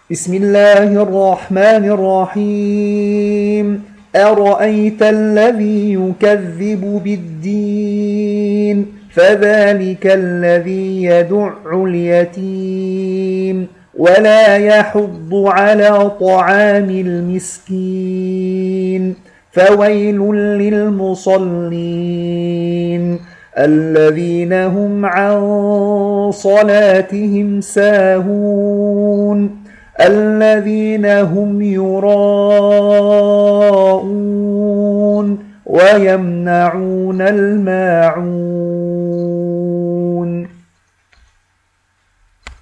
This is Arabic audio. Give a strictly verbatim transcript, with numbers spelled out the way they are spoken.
بسم الله الرحمن الرحيم أرأيت الذي يكذب بالدين فذلك الذي يدع اليتيم ولا يحض على طعام المسكين فويل للمصلين الذين هم عن صلاتهم ساهون الذين هم يراءون ويمنعون الماعون